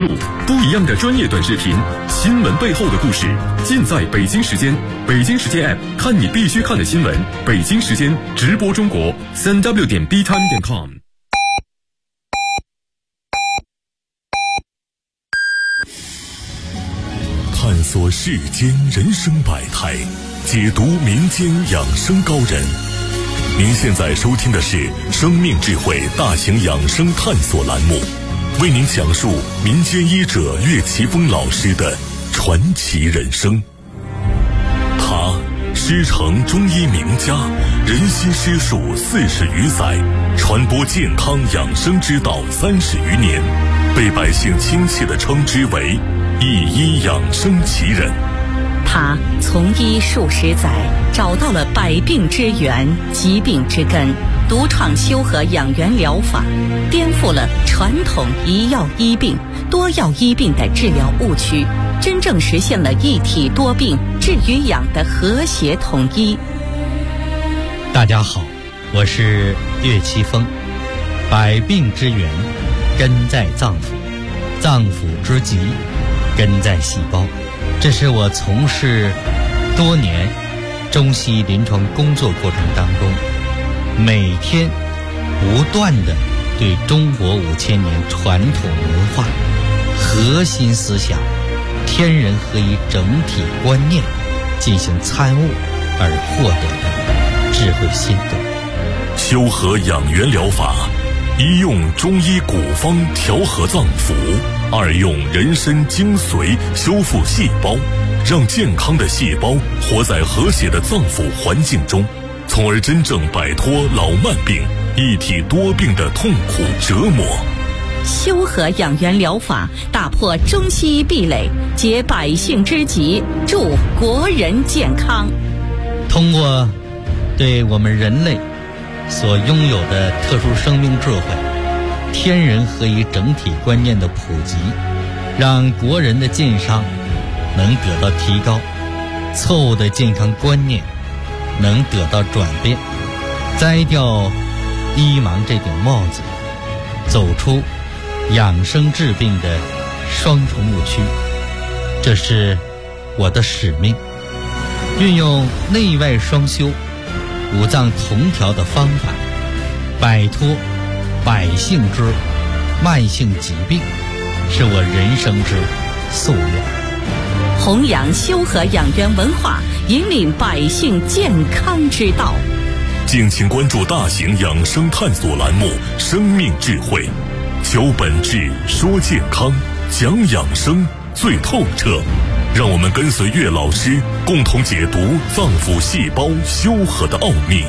不一样的专业短视频，新闻背后的故事，尽在北京时间。北京时间 App 看你必须看的新闻。北京时间直播中国3w.btime.com。 探索世间人生百态，解读民间养生高人。您现在收听的是生命智慧大型养生探索栏目，为您讲述民间医者岳奇峰老师的传奇人生。他师承中医名家，人心师术40余载，传播健康养生之道30余年，被百姓亲切地称之为一医养生奇人。 他从医数十载，找到了百病之源、疾病之根，独创修和养元疗法，颠覆了传统一药医病、多药医病的治疗误区，真正实现了一体多病治与养的和谐统一。 大家好，我是岳奇峰。百病之源根在脏腑，脏腑之疾根在细胞。这是我从事多年中西医临床工作过程当中，每天不断地对中国5000年传统文化核心思想天人合一整体观念进行参悟而获得的智慧心得。 修和养元疗法，一用中医古方调和脏腑，二用人参精髓修复细胞，让健康的细胞活在和谐的脏腑环境中，从而真正摆脱老慢病、一体多病的痛苦折磨。 修和养元疗法打破中西医壁垒，解百姓之急，助国人健康。 通过对我们人类所拥有的特殊生命智慧、天人合一整体观念的普及，让国人的健康能得到提高，错误的健康观念能得到转变，摘掉医盲这顶帽子，走出养生治病的双重误区。这是我的使命，运用内外双修、五脏同调的方法，摆脱百姓之慢性疾病，是我人生之夙愿。 弘扬修和养元文化，引领百姓健康之道。 敬请关注大型养生探索栏目《生命智慧》，求本质，说健康，讲养生最透彻。让我们跟随岳老师，共同解读脏腑细胞修和的奥秘。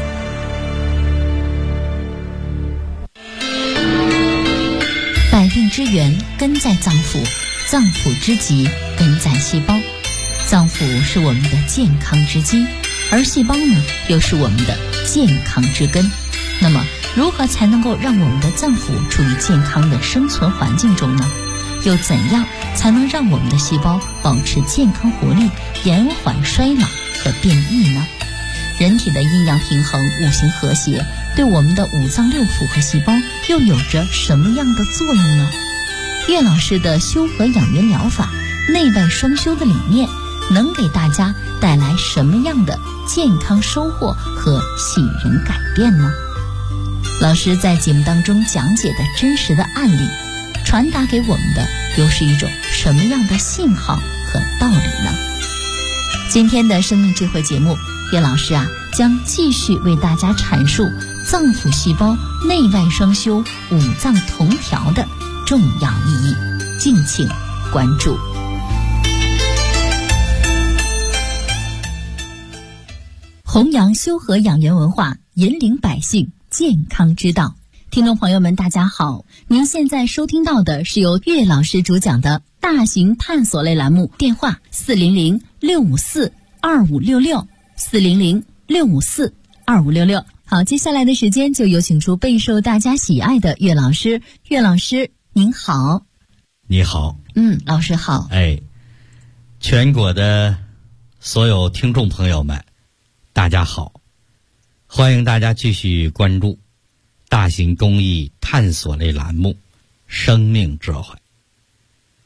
百病之源根在脏腑，脏腑之疾根在细胞。脏腑是我们的健康之基，而细胞呢，又是我们的健康之根。那么，如何才能够让我们的脏腑处于健康的生存环境中呢？又怎样才能让我们的细胞保持健康活力，延缓衰老和变异呢？人体的阴阳平衡、五行和谐，对我们的五脏六腑和细胞又有着什么样的作用呢？岳老师的修和养元疗法内外双修的理念，能给大家带来什么样的健康收获和喜人改变呢？老师在节目当中讲解的真实的案例，传达给我们的又是一种什么样的信号和道理呢？今天的生命智慧节目，岳老师将继续为大家阐述脏腑细胞内外双修、五脏同调的重要意义，敬请关注。弘扬修和养元文化，引领百姓健康之道。听众朋友们，大家好，您现在收听到的是由岳老师主讲的大型探索类栏目，电话400-654-2566，400-654-2566。好，接下来的时间就有请出备受大家喜爱的岳老师。岳老师您好。 你好。 老师好。 全国的所有听众朋友们大家好，欢迎大家继续关注大型公益探索类栏目《生命智慧》。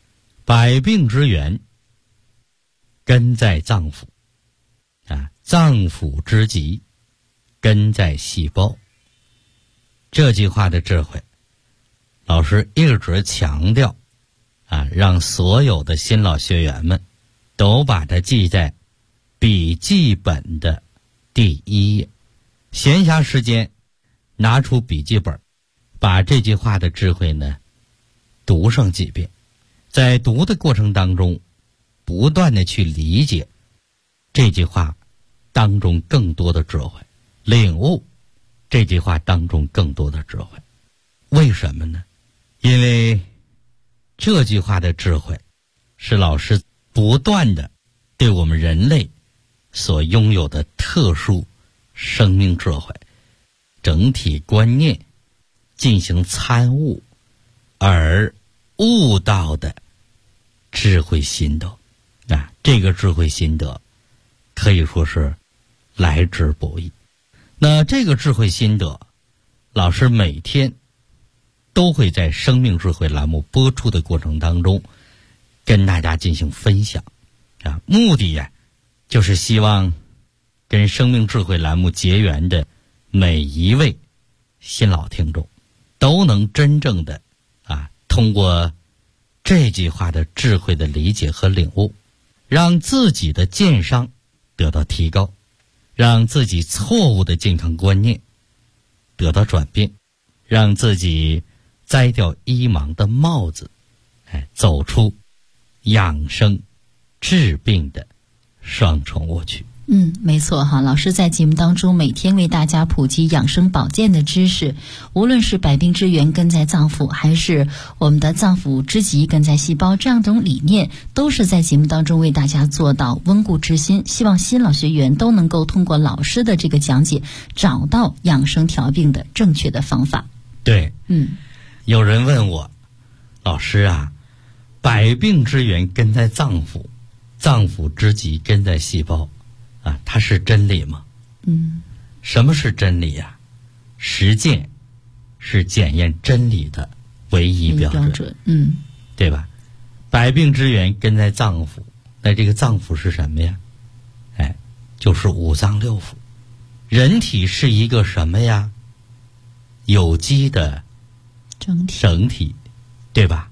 百病之源根在脏腑啊，脏腑之疾根在细胞。这句话的智慧，老师一直强调啊，让所有的新老学员们都把它记在笔记本的第1页。闲暇时间拿出笔记本，把这句话的智慧呢读上几遍，在读的过程当中不断的去理解这句话当中更多的智慧，领悟这句话当中更多的智慧。为什么呢？因为这句话的智慧是老师不断的对我们人类所拥有的特殊生命智慧整体观念进行参悟而悟到的智慧心得啊，这个智慧心得可以说是来之不易。那这个智慧心得，老师每天都会在生命智慧栏目播出的过程当中跟大家进行分享啊，目的呀就是希望跟生命智慧栏目结缘的每一位新老听众都能真正的啊，通过这句话的智慧的理解和领悟，让自己的健商得到提高，让自己错误的健康观念得到转变，让自己摘掉医盲的帽子，走出养生治病的双重误区。 没错哈，老师在节目当中每天为大家普及养生保健的知识，无论是百病之源根在脏腑，还是我们的脏腑之疾根在细胞，这样一种理念都是在节目当中为大家做到温故知新，希望新老学员都能够通过老师的这个讲解找到养生调病的正确的方法。 对，有人问我，老师啊，百病之源根在脏腑，脏腑之疾根在细胞啊，它是真理吗？什么是真理呀？实践是检验真理的唯一标准。对吧？百病之源根在脏腑，那这个脏腑是什么呀？就是五脏六腑。人体是一个什么呀？有机的整体，对吧？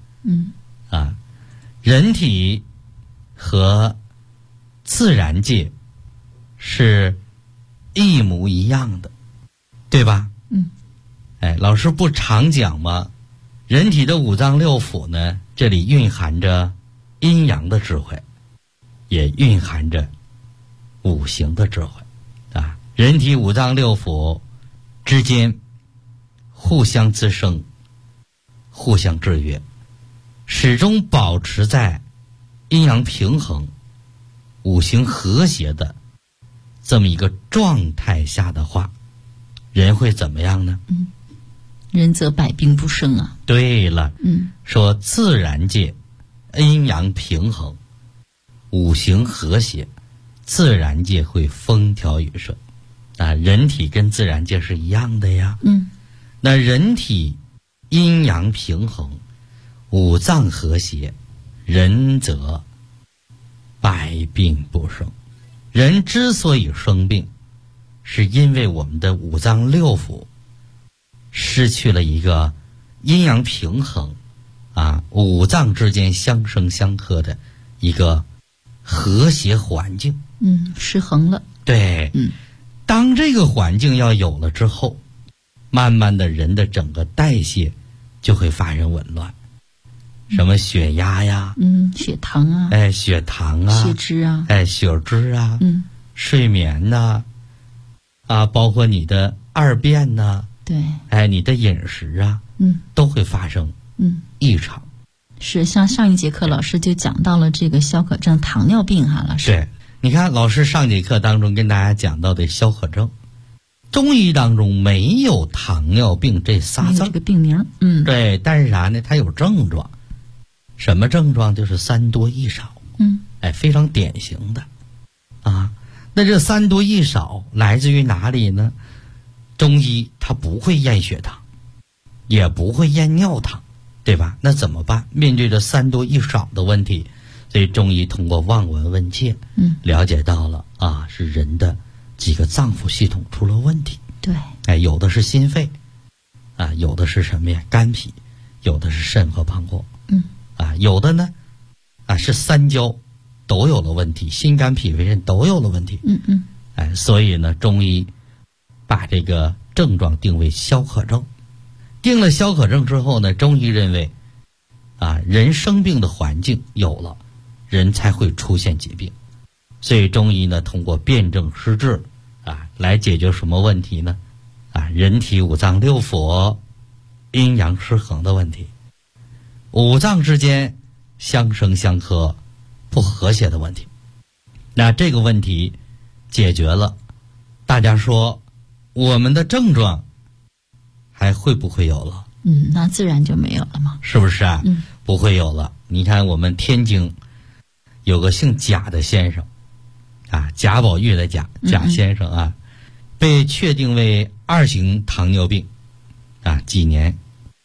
人体和自然界是一模一样的，对吧？老师不常讲吗？人体的五脏六腑呢，这里蕴含着阴阳的智慧，也蕴含着五行的智慧啊。人体五脏六腑之间互相滋生，互相制约，始终保持在阴阳平衡、五行和谐的这么一个状态下的话，人会怎么样呢？ 人则百病不生啊。 对了，说自然界阴阳平衡、五行和谐，自然界会风调雨顺啊。人体跟自然界是一样的呀。那人体阴阳平衡、五脏和谐，人则百病不生。人之所以生病，是因为我们的五脏六腑失去了一个阴阳平衡啊，五脏之间相生相克的一个和谐环境。 失衡了。 对，当这个环境要有了之后，慢慢的人的整个代谢就会发生紊乱，什么血压呀， 血糖啊， 血糖啊， 血脂啊， 血脂啊，睡眠呐，包括你的二便呐， 对， 你的饮食啊，都会发生异常。 是，像上一节课老师就讲到了这个消渴症、糖尿病哈，老师。 对，你看老师上节课当中跟大家讲到的消渴症，中医当中没有糖尿病这仨字， 这个病名。 对，但是啥呢？它有症状，什么症状？就是三多一少。非常典型的啊。那这三多一少来自于哪里呢？中医它不会验血糖，也不会验尿糖， 对吧？那怎么办？面对着3多1少的问题，所以中医通过望闻问切，了解到了啊，是人的几个脏腑系统出了问题。 对， 哎，有的是心肺，啊，有的是什么呀？肝脾，有的是肾和膀胱，啊，有的呢，啊，是3焦都有了问题，心肝脾肺肾都有了问题。哎，所以呢，中医把这个症状定为消渴症。定了消渴症之后呢，中医认为，啊，人生病的环境有了，人才会出现疾病。所以中医呢，通过辨证施治，啊，来解决什么问题呢？啊，人体5脏6腑阴阳失衡的问题，5脏之间相生相克不和谐的问题。那这个问题解决了，大家说我们的症状还会不会有了？ 那自然就没有了嘛， 是不是啊？不会有了。你看我们天津有个姓贾的先生，啊，贾宝玉的贾先生啊，被确定为2型糖尿病，啊，几年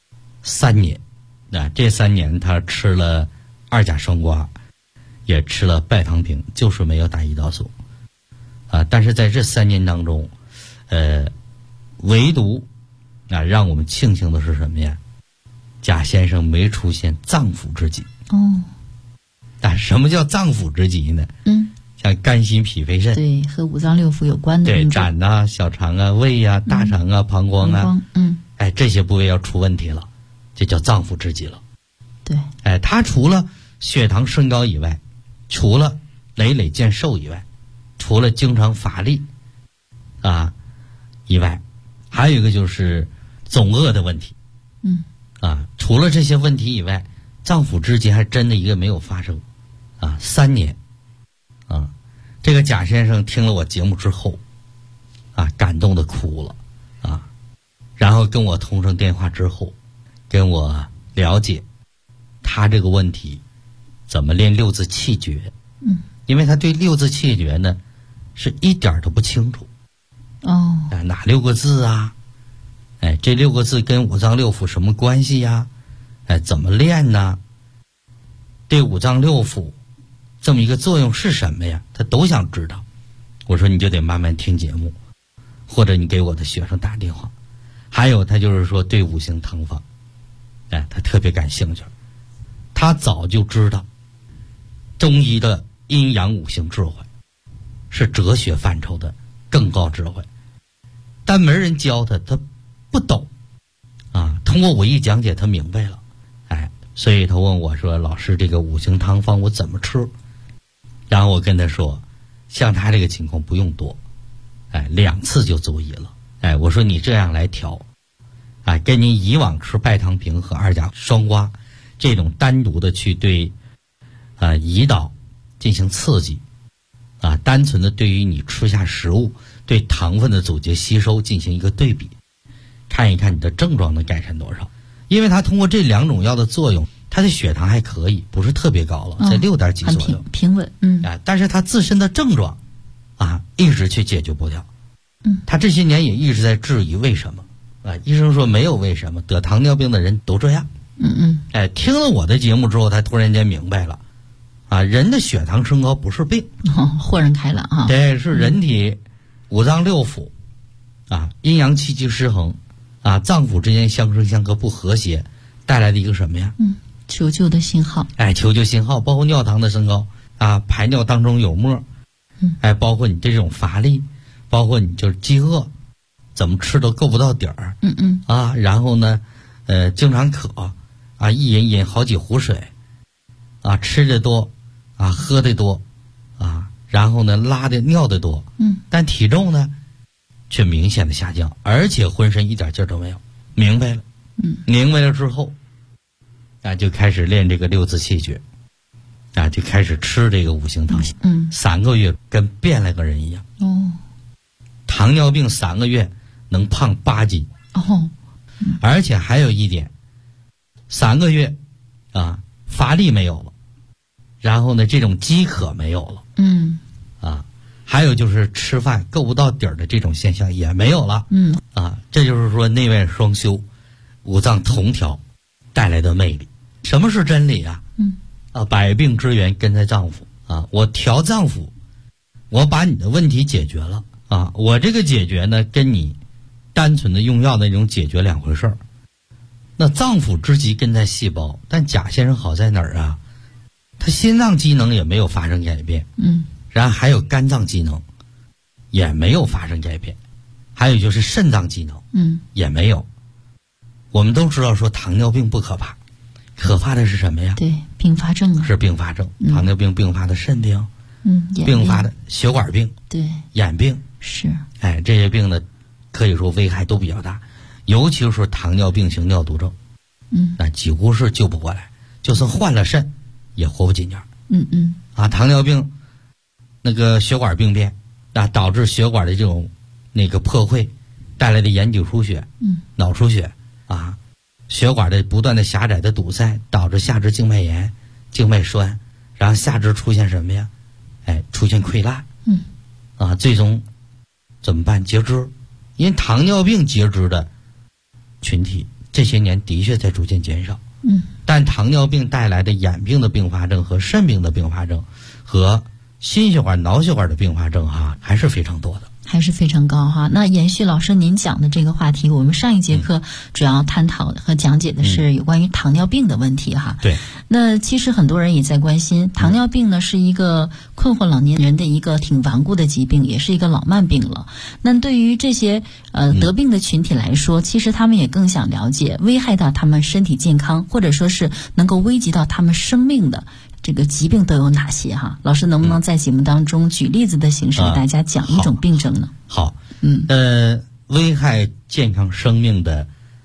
？3年，啊，这3年他吃了2甲双胍，也吃了拜糖平，就是没有打胰岛素，啊，但是在这3年当中，唯独啊，让我们庆幸的是什么呀？贾先生没出现脏腑之疾。但什么叫脏腑之疾呢？像肝心脾肺肾， 对，和5脏6腑有关的，对， 胆啊、小肠啊、胃啊、大肠啊、膀胱啊，哎，这些部位要出问题了，这叫脏腑之疾了。 对， 哎，他除了血糖升高以外，除了累累见瘦以外，除了经常乏力啊以外，还有一个就是总饿的问题。除了这些问题以外，脏腑之疾还真的一个没有发生。3年，这个贾先生听了我节目之后，感动的哭了，然后跟我通上电话之后，跟我了解他这个问题怎么练6字气诀。因为他对6字气诀呢是一点都不清楚。哪6个字啊？哎，这6个字跟5脏6腑什么关系呀？哎，怎么练呢？对5脏6腑这么一个作用是什么呀？他都想知道。我说你就得慢慢听节目，或者你给我的学生打电话。还有他就是说对5行汤方，哎，他特别感兴趣。他早就知道中医的阴阳5行智慧是哲学范畴的更高智慧，但没人教他，他不懂通过我一讲解他明白了。哎，所以他问我说，老师，这个5行汤方我怎么吃？然后我跟他说，像他这个情况不用多，哎，2次就足胰了。哎，我说你这样来调，跟您以往吃拜糖平和2甲双胍这种单独的去对胰岛进行刺激，单纯的对于你吃下食物对糖分的阻截吸收进行一个对比，看一看你的症状能改善多少。因为它通过这2种药的作用，它的血糖还可以，不是特别高了，在6点几左右， 平稳。 但是它自身的症状一直去解决不了。他这些年也一直在质疑为什么。医生说没有为什么，得糖尿病的人都这样。哎，听了我的节目之后，他突然间明白了，人的血糖升高不是病， 豁然开朗啊。 对，是人体5脏6腑阴阳气机失衡脏腑之间相生相克不和谐带来的一个什么呀？ 求救的信号。 哎，求救信号，包括尿糖的升高排尿当中有沫，哎，包括你这种乏力，包括你就是饥饿，怎么吃都够不到底儿。然后呢，经常渴一饮好几壶水，吃的多喝的多然后呢拉的尿的多，但体重呢却明显的下降，而且浑身一点劲儿都没有。明白了，明白了之后就开始练这个6字气诀，就开始吃这个5行汤，3个月跟变了个人一样。糖尿病3个月能胖8斤。而且还有一点，3个月乏力没有了，然后呢这种饥渴没有了，还有就是吃饭够不到底儿的这种现象也没有了。这就是说内外双修，5脏同调， 带来的魅力。什么是真理啊？百病之源根在脏腑啊！我调脏腑，我把你的问题解决了啊！我这个解决呢，跟你单纯的用药的那种解决两回事儿。那脏腑之疾根在细胞，但贾先生好在哪儿啊？他心脏机能也没有发生改变，然后还有肝脏机能也没有发生改变，还有就是肾脏机能，也没有。我们都知道说糖尿病不可怕，可怕的是什么呀？ 对，并发症啊， 是并发症，糖尿病并发的肾病，并发的血管病， 对， 眼病是， 这些病呢，可以说危害都比较大，尤其是糖尿病型尿毒症，那几乎是救不过来，就算换了肾，也活不几年。糖尿病那个血管病变，导致血管的这种那个破溃，带来的眼底出血，脑出血血管的不断的狭窄的堵塞，导致下肢静脉炎、静脉栓，然后下肢出现什么呀？出现溃烂，最终怎么办？截肢。因为糖尿病截肢的群体这些年的确在逐渐减少，但糖尿病带来的眼病的并发症和肾病的并发症和心血管、脑血管的并发症还是非常多的。 还是非常高哈。那延续老师您讲的这个话题，我们上一节课主要探讨和讲解的是有关于糖尿病的问题哈。 对。 那其实很多人也在关心，糖尿病呢是一个困惑老年人的一个挺顽固的疾病，也是一个老慢病了。那对于这些得病的群体来说，其实他们也更想了解危害到他们身体健康，或者说是能够危及到他们生命的这个疾病都有哪些哈？老师能不能在节目当中举例子的形式给大家讲一种病症呢？ 好，危害健康生命的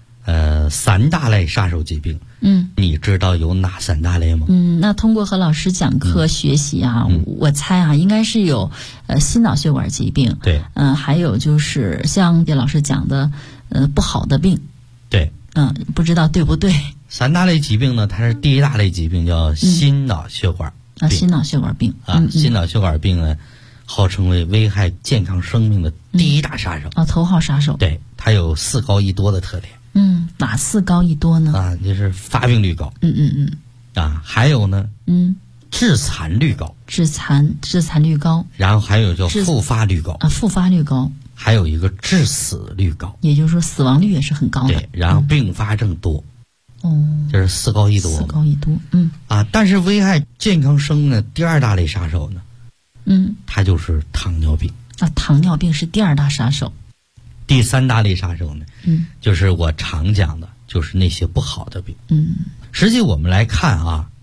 3大类杀手疾病，你知道有哪3大类吗？ 那通过和老师讲课学习我猜应该是有心脑血管疾病， 对， 还有就是像叶老师讲的不好的病， 对， 不知道对不对 ？3大类疾病呢，它是第一大类疾病叫心脑血管病， 心脑血管病心脑血管病呢，号称为危害健康生命的第一大杀手头号杀手。 对，它有4高1多的特点。 哪4高1多呢？ 就是发病率高。还有呢，致残率高。致残率高。 然后还有叫复发率高。 复发率高。 还有一个致死率高。 也就是说死亡率也是很高的。 对，然后并发症多。就是4高1多。 4高1多。 但是危害健康生命的第2大类杀手呢，它就是糖尿病。 糖尿病是第2大杀手。 第3大类杀手呢，就是我常讲的，就是那些不好的病。实际我们来看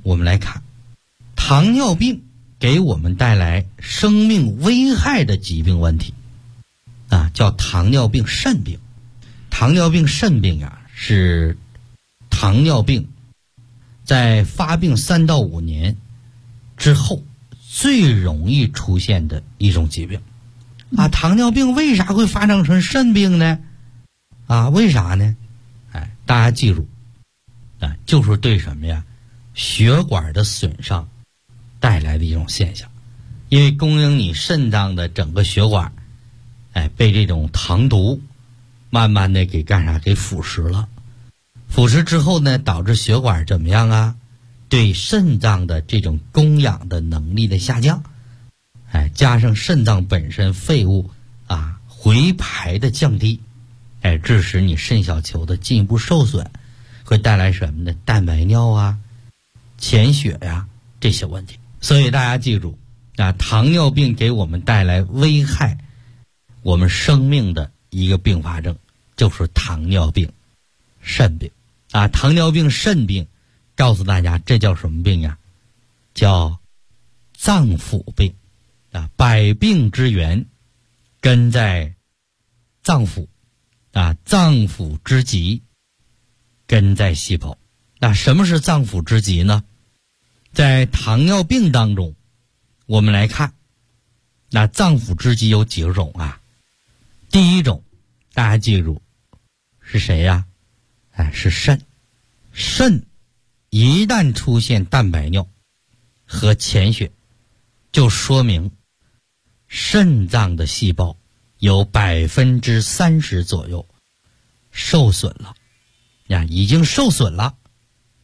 糖尿病给我们带来生命危害的疾病问题叫糖尿病肾病。糖尿病肾病是糖尿病在发病3到5年之后最容易出现的一种疾病。糖尿病为啥会发展成肾病呢？为啥呢？大家记住，就是对什么呀？血管的损伤带来的一种现象。因为供应你肾脏的整个血管，被这种糖毒慢慢的给干啥？给腐蚀了。腐蚀之后呢，导致血管怎么样对肾脏的这种供氧的能力的下降。加上肾脏本身废物回排的降低，致使你肾小球的进一步受损，会带来什么呢？蛋白尿潜血这些问题。所以大家记住糖尿病给我们带来危害我们生命的一个并发症，就是糖尿病肾病糖尿病肾病，告诉大家这叫什么病叫脏腑病。百病之源根在脏腑脏腑之疾根在细胞。什么是脏腑之疾呢？在糖尿病当中，我们来看脏腑之疾有几种第一种大家记住是谁是肾。肾一旦出现蛋白尿和潜血，就说明肾脏的细胞有30%左右受损了已经受损了。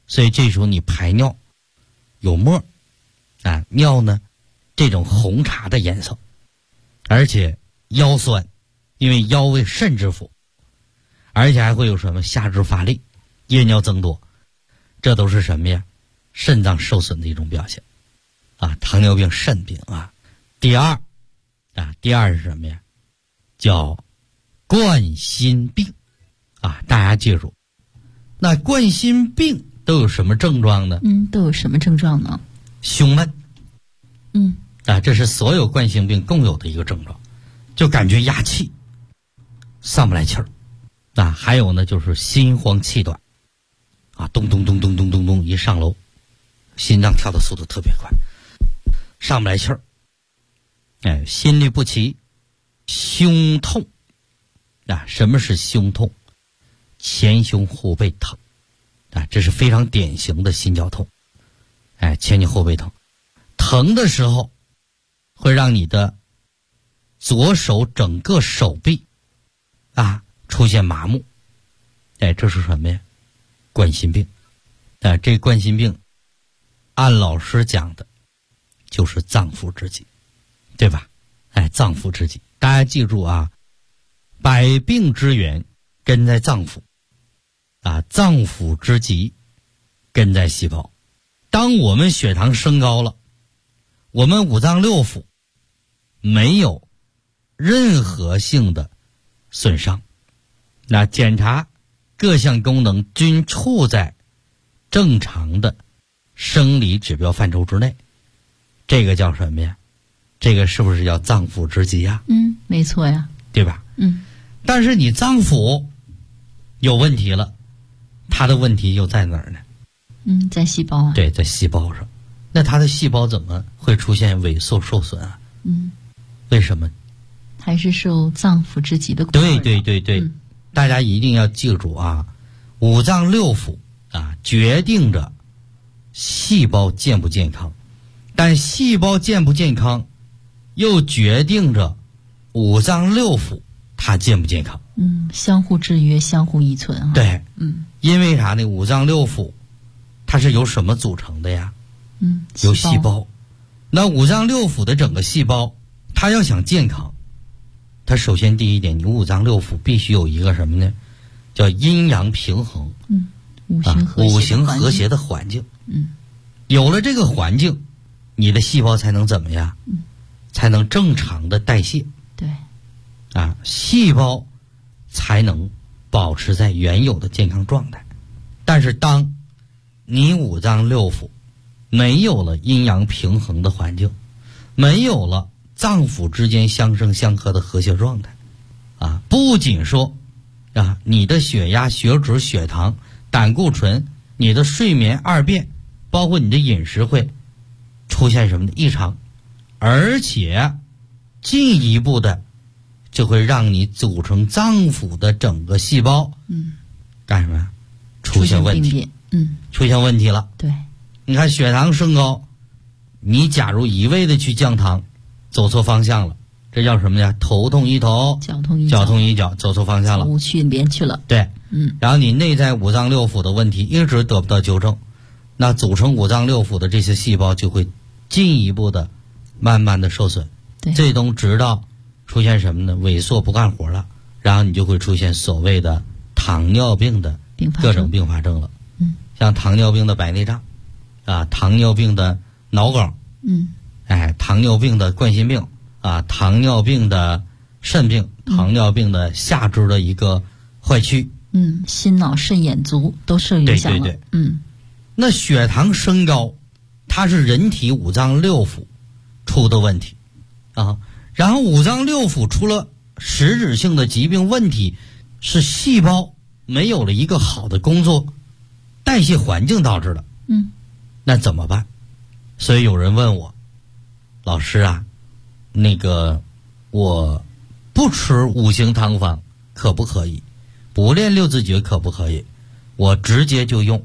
所以这时候你排尿有沫啊，尿呢这种红茶的颜色，而且腰酸，因为腰为肾之府，而且还会有什么下肢乏力、夜尿增多，这都是什么呀？肾脏受损的一种表现啊，糖尿病、肾病啊。第二是什么呀？叫冠心病啊，大家记住。那冠心病都有什么症状呢？ 都有什么症状呢？ 胸闷。这是所有冠心病共有的一个症状，就感觉压气，上不来气儿。还有呢，就是心慌气短，咚咚咚咚咚咚咚，一上楼，心脏跳的速度特别快，上不来气儿。心律不齐，胸痛。什么是胸痛？前胸后背疼。这是非常典型的心绞痛。前胸后背疼，疼的时候会让你的左手整个手臂出现麻木。这是什么呀？冠心病。这冠心病按老师讲的就是脏腑之疾，对吧？脏腑之疾，大家记住啊，百病之源根在脏腑脏腑之疾根在细胞。当我们血糖升高了，我们五脏六腑没有任何性的损伤，那检查各项功能均处在正常的生理指标范畴之内，这个叫什么呀？这个是不是叫脏腑之疾呀？ 没错呀， 对吧？但是你脏腑有问题了，它的问题又在哪儿呢？ 在细胞啊。 对，在细胞上。那它的细胞怎么会出现萎缩受损啊？为什么？ 还是受脏腑之疾的困扰。 对，大家一定要记住啊，五脏六腑决定着细胞健不健康，但细胞健不健康又决定着五脏六腑它健不健康。 相互制约，相互依存啊。 对，因为啥呢？五脏六腑它是由什么组成的呀？由细胞。那五脏六腑的整个细胞，它要想健康，它首先第一点，你五脏六腑必须有一个什么呢？叫阴阳平衡。五行和谐的环境。有了这个环境，你的细胞才能怎么样？才能正常的代谢。 对。 细胞才能保持在原有的健康状态。但是当你五脏六腑没有了阴阳平衡的环境，没有了脏腑之间相生相克的和谐状态，不仅说你的血压、血脂、血糖、胆固醇，你的睡眠、二便，包括你的饮食会出现什么的异常，而且进一步的就会让你组成脏腑的整个细胞干什么呀？出现问题。出现问题了。 对， 你看血糖升高，你假如一味的去降糖，走错方向了，这叫什么呀？头痛医头，脚痛医脚，走错方向了， 无趣连去了。 对，然后你内在五脏六腑的问题一直得不到纠正，那组成五脏六腑的这些细胞就会进一步的慢慢的受损。 对， 最终直到出现什么呢？萎缩不干活了，然后你就会出现所谓的糖尿病的各种并发症了。像糖尿病的白内障糖尿病的脑梗，糖尿病的冠心病糖尿病的肾病，糖尿病的下肢的一个坏疽， 心脑肾眼足都受影响了。 对，那血糖升高，它是人体五脏六腑出的问题然后五脏六腑出了实质性的疾病问题，是细胞没有了一个好的工作代谢环境导致的。那怎么办？所以有人问我，老师那个我不吃五行汤方可不可以？不练六字诀可不可以？我直接就用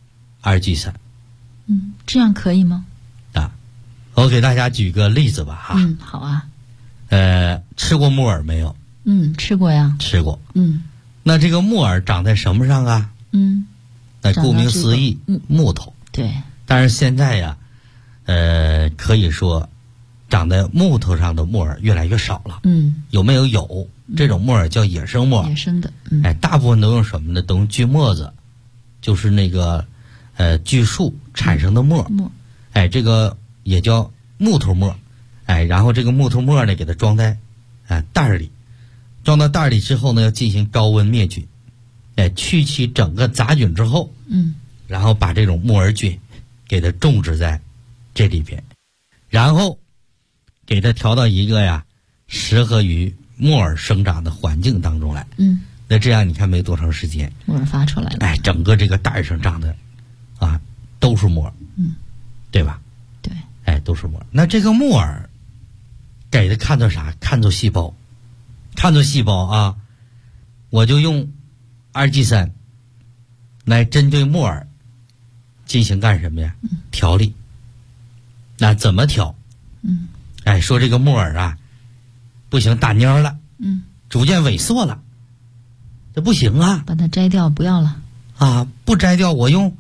2G3。 这样可以吗？ 我给大家举个例子吧好啊。 吃过木耳没有？吃过呀。 吃过。那这个木耳长在什么上那顾名思义，木头。 对。 但是现在呀，可以说，长在木头上的木耳越来越少了。有没有？有，这种木耳叫野生木耳。 野生的。 大部分都用什么呢？都用锯末子，就是那个锯树产生的末。这个也叫木头末。然后这个木头末呢，给它装在袋里，装到袋里之后呢，要进行高温灭菌。去其整个杂菌之后，然后把这种木耳菌给它种植在这里边，然后给它调到一个适合于木耳生长的环境当中来。那这样你看没多长时间， 木耳发出来了。 整个这个袋上长的都是木耳，对吧？ 对， 都是木耳。那这个木耳给它看作啥？看作细胞，我就用2G3来针对木耳进行干什么呀？调理。那怎么调？说这个木耳不行，打蔫了，逐渐萎缩了，这不行啊！ 把它摘掉，不要了不摘掉，我用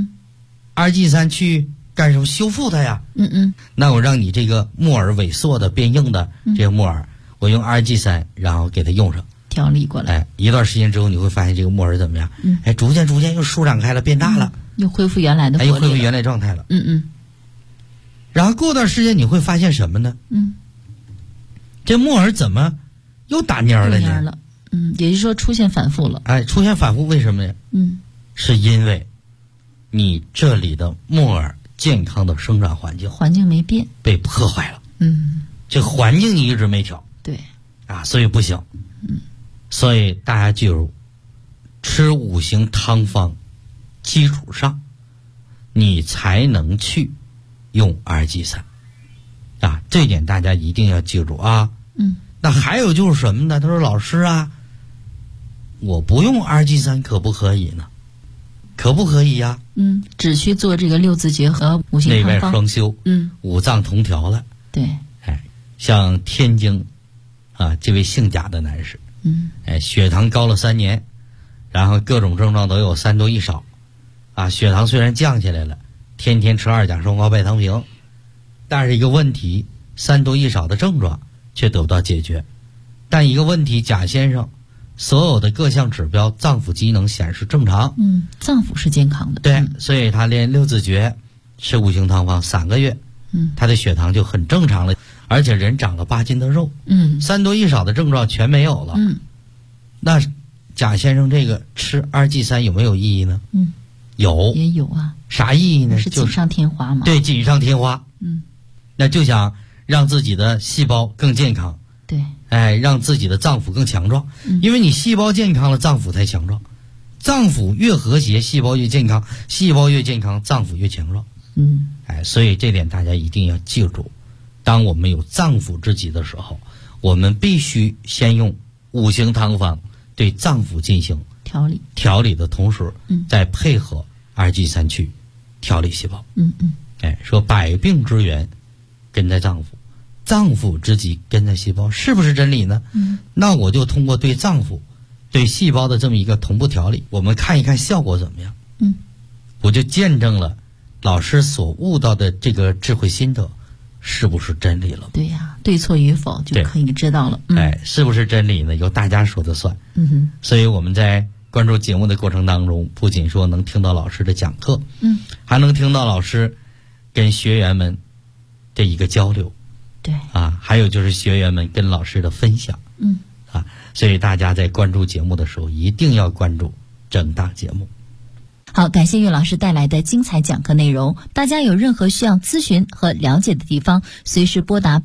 2G3去干什么？修复它呀。那我让你这个木耳萎缩的变硬的这个木耳，我用2G3，然后给它用上。 调理过来， 一段时间之后，你会发现这个木耳怎么样？逐渐又舒展开了，变大了， 又恢复原来的活力了， 又恢复原来状态了。然后过段时间你会发现什么呢？这木耳怎么又打蔫了呢？ 也就是说出现反复了。 出现反复为什么呀？是因为你这里的木耳健康的生长环境没变， 被破坏了。这环境你一直没调。 对。 所以不行。所以大家记住，吃5行汤方基础上，你才能去用2G3。这点大家一定要记住啊。那还有就是什么呢？他说老师我不用2G3可不可以呢？可不可以呀？ 只需做这个6字诀和5行汤方， 内外双修，五脏同调了。 对。 像天津这位姓贾的男士，血糖高了3年，然后各种症状都有3多1少，血糖虽然降下来了，天天吃2甲双胍拜糖平，但是一个问题，3多1少的症状却得不到解决。但一个问题，贾先生所有的各项指标脏腑机能显示正常， 脏腑是健康的。 对，所以他练6字诀，吃5行汤方3个月，他的血糖就很正常了，而且人长了8斤的肉，3多1少的症状全没有了。那贾先生这个吃2G3有没有意义呢？有， 也有啊。 啥意义呢？ 是锦上添花嘛。 对，锦上添花。那就想让自己的细胞更健康。 对。 让自己的脏腑更强壮。因为你细胞健康了，脏腑才强壮。脏腑越和谐，细胞越健康；细胞越健康，脏腑越强壮。所以这点大家一定要记住。当我们有脏腑之疾的时候，我们必须先用5行汤方对脏腑进行调理的同时，再配合2G3去调理细胞。说百病之源根在脏腑，脏腑之疾根在细胞，是不是真理呢？那我就通过对脏腑、对细胞的这么一个同步调理，我们看一看效果怎么样。我就见证了老师所悟到的这个智慧心得是不是真理了？ 对呀，对错与否就可以知道了。 是不是真理呢？由大家说的算。所以我们在关注节目的过程当中，不仅说能听到老师的讲课，还能听到老师跟学员们的一个交流。 对。 还有就是学员们跟老师的分享。所以大家在关注节目的时候，一定要关注整档节目。 好，感谢岳老师带来的精彩讲课内容。大家有任何需要咨询和了解的地方，随时拨打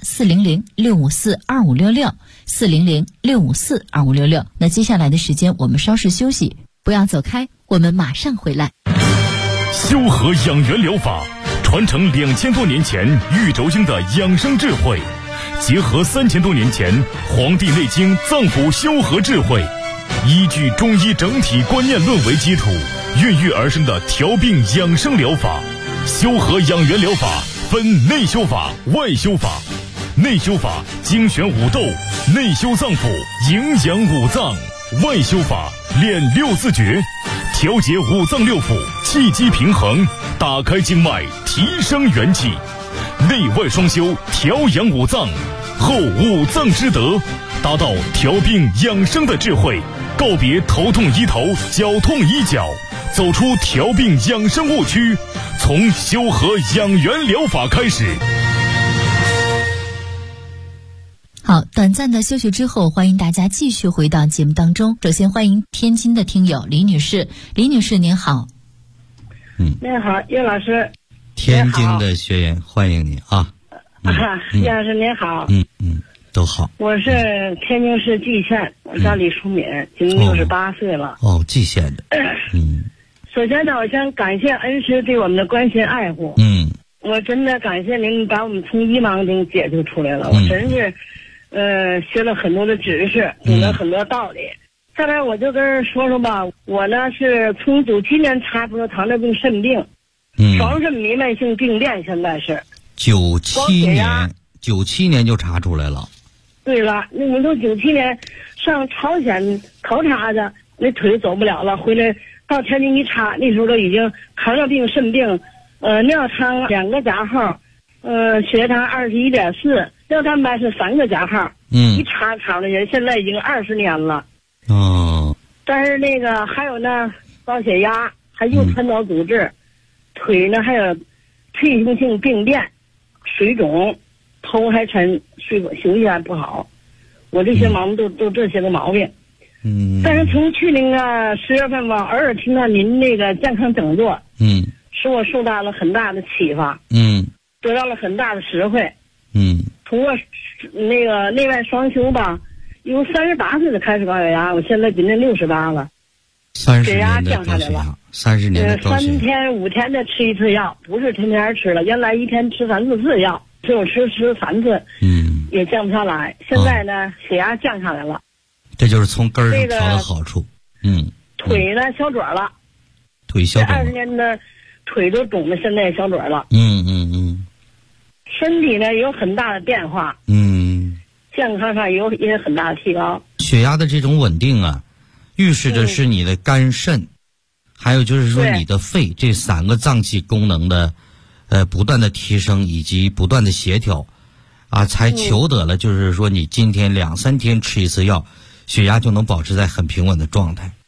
400-654-2566，400-654-2566。那接下来的时间我们稍事休息，不要走开，我们马上回来。 修和养元疗法传承2000多年前玉轴经的养生智慧，结合3000多年前《黄帝内经》脏腑修和智慧，依据中医整体观念论为基础，孕育而生的调病养生疗法。修和养元疗法分内修法、外修法。内修法精选五斗，内修脏腑，营养五脏；外修法练6字诀， 调节五脏六腑，气机平衡，打开经脉，提升元气，内外双修，调养五脏，后五脏之德，达到调病养生的智慧，告别头痛医头，脚痛医脚，走出调病养生误区，从修和养元疗法开始。 好，短暂的休息之后，欢迎大家继续回到节目当中。首先欢迎天津的听友李女士，李女士您好。 您好，叶老师。 天津的学员欢迎你啊。 叶老师您好。 都好。 我是天津市蓟县，我叫李淑敏，今年68岁了。 蓟县的。 首先呢，我想感谢恩师对我们的关心爱护。我真的感谢您把我们从迷茫中解救出来了。我真是。学了很多的知识，懂了很多道理。再来，我就跟人说说吧。我呢是从97年查出了糖尿病肾病，双肾弥漫性病变，现在是 97年就查出来了。 对了，那我都97年上朝鲜考察去，那腿走不了了，回来到天津一查，那时候都已经糖尿病肾病，尿糖2个加号，血糖21.4。尿蛋白是3个加号，一查的人现在已经20年了。但是那个还有呢，高血压，还有传导组织，腿呢还有退行性病变，水肿，头还沉，休息还不好。我这些毛病都这些个毛病。但是从去年10月份吧，偶尔听到您那个健康讲座，使我受到了很大的启发，得到了很大的实惠。通过那个内外双修吧，由38岁就开始高血压，我现在今年68了，30年的高血压，30年的高血压，3天5天的吃一次药，不是天天吃了，原来一天吃3、4次药，只有吃3次，也降不下来。现在呢，血压降下来了， 这就是从根儿上调的好处。 腿呢消肿了， 腿消肿了 ，20年的腿都肿了，现在也消肿了。身体呢有很大的变化，健康上也有很大的提高。 血压的这种稳定啊，预示着是你的肝肾，还有就是说你的肺这3个脏器功能的不断的提升以及不断的协调啊，才求得了就是说你今天2、3天吃一次药，血压就能保持在很平稳的状态。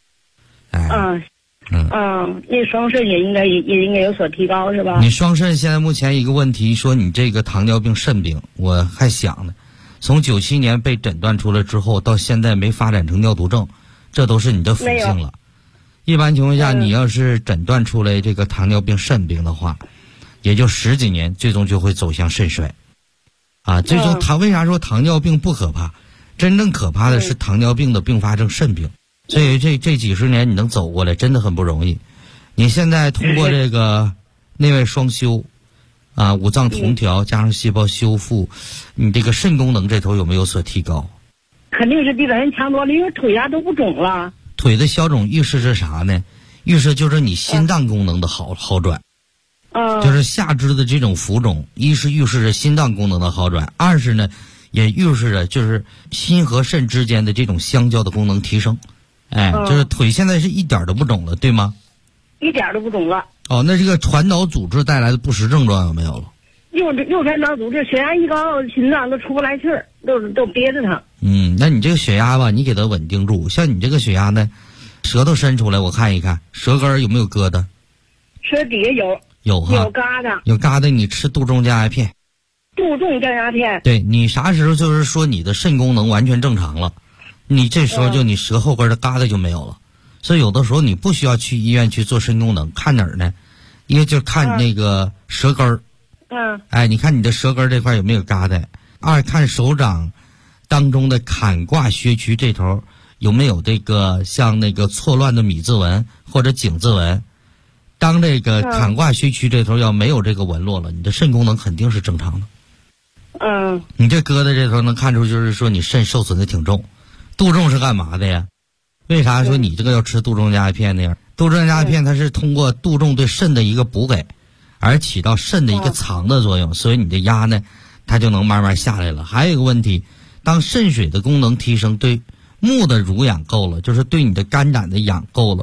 那双肾也应该有所提高，是吧？ 你双肾现在目前一个问题，说你这个糖尿病肾病，我还想呢，从97年被诊断出来之后，到现在没发展成尿毒症，这都是你的辅性了。一般情况下，你要是诊断出来这个糖尿病肾病的话，也就10几年，最终就会走向肾衰。最终为啥说糖尿病不可怕？真正可怕的是糖尿病的并发症肾病。所以这几十年你能走过来真的很不容易。你现在通过这个内外双修五脏同调加上细胞修复，你这个肾功能这头有没有所提高？ 肯定是比咱人强多了，因为腿都不肿了。 腿的消肿预示着啥呢？预示就是你心脏功能的好转。就是下肢的这种浮肿，一是预示着心脏功能的好转，二是呢也预示着就是心和肾之间的这种相交的功能提升。就是腿现在是一点都不肿了，对吗？ 一点都不肿了。 那这个传导组织带来的不实症状有没有了？ 右传导组织，血压一高，心脏都出不来气儿，都憋着它。 那你这个血压吧，你给它稳定住。像你这个血压呢，舌头伸出来，我看一看，舌根有没有疙瘩？ 舌底下有哈， 有疙瘩。 有疙瘩，你吃杜仲降压片。 杜仲降压片。 对，你啥时候就是说你的肾功能完全正常了？你这时候就你舌后根的疙瘩就没有了，所以有的时候你不需要去医院去做肾功能，看哪儿呢？一个就看那个舌根儿，你看你的舌根儿这块有没有疙瘩；二看手掌当中的坎胯靴区这头有没有这个像那个错乱的米字纹或者井字纹。当这个坎胯靴区这头要没有这个纹络了，你的肾功能肯定是正常的。你这疙瘩这头能看出就是说你肾受损的挺重。杜仲是干嘛的呀？为啥说你这个要吃杜仲降压片呢？杜仲降压片它是通过杜仲对肾的一个补给，而起到肾的一个藏的作用，所以你的压呢，它就能慢慢下来了。还有一个问题，当肾水的功能提升，对木的濡养够了，就是对你的肝胆的养够了，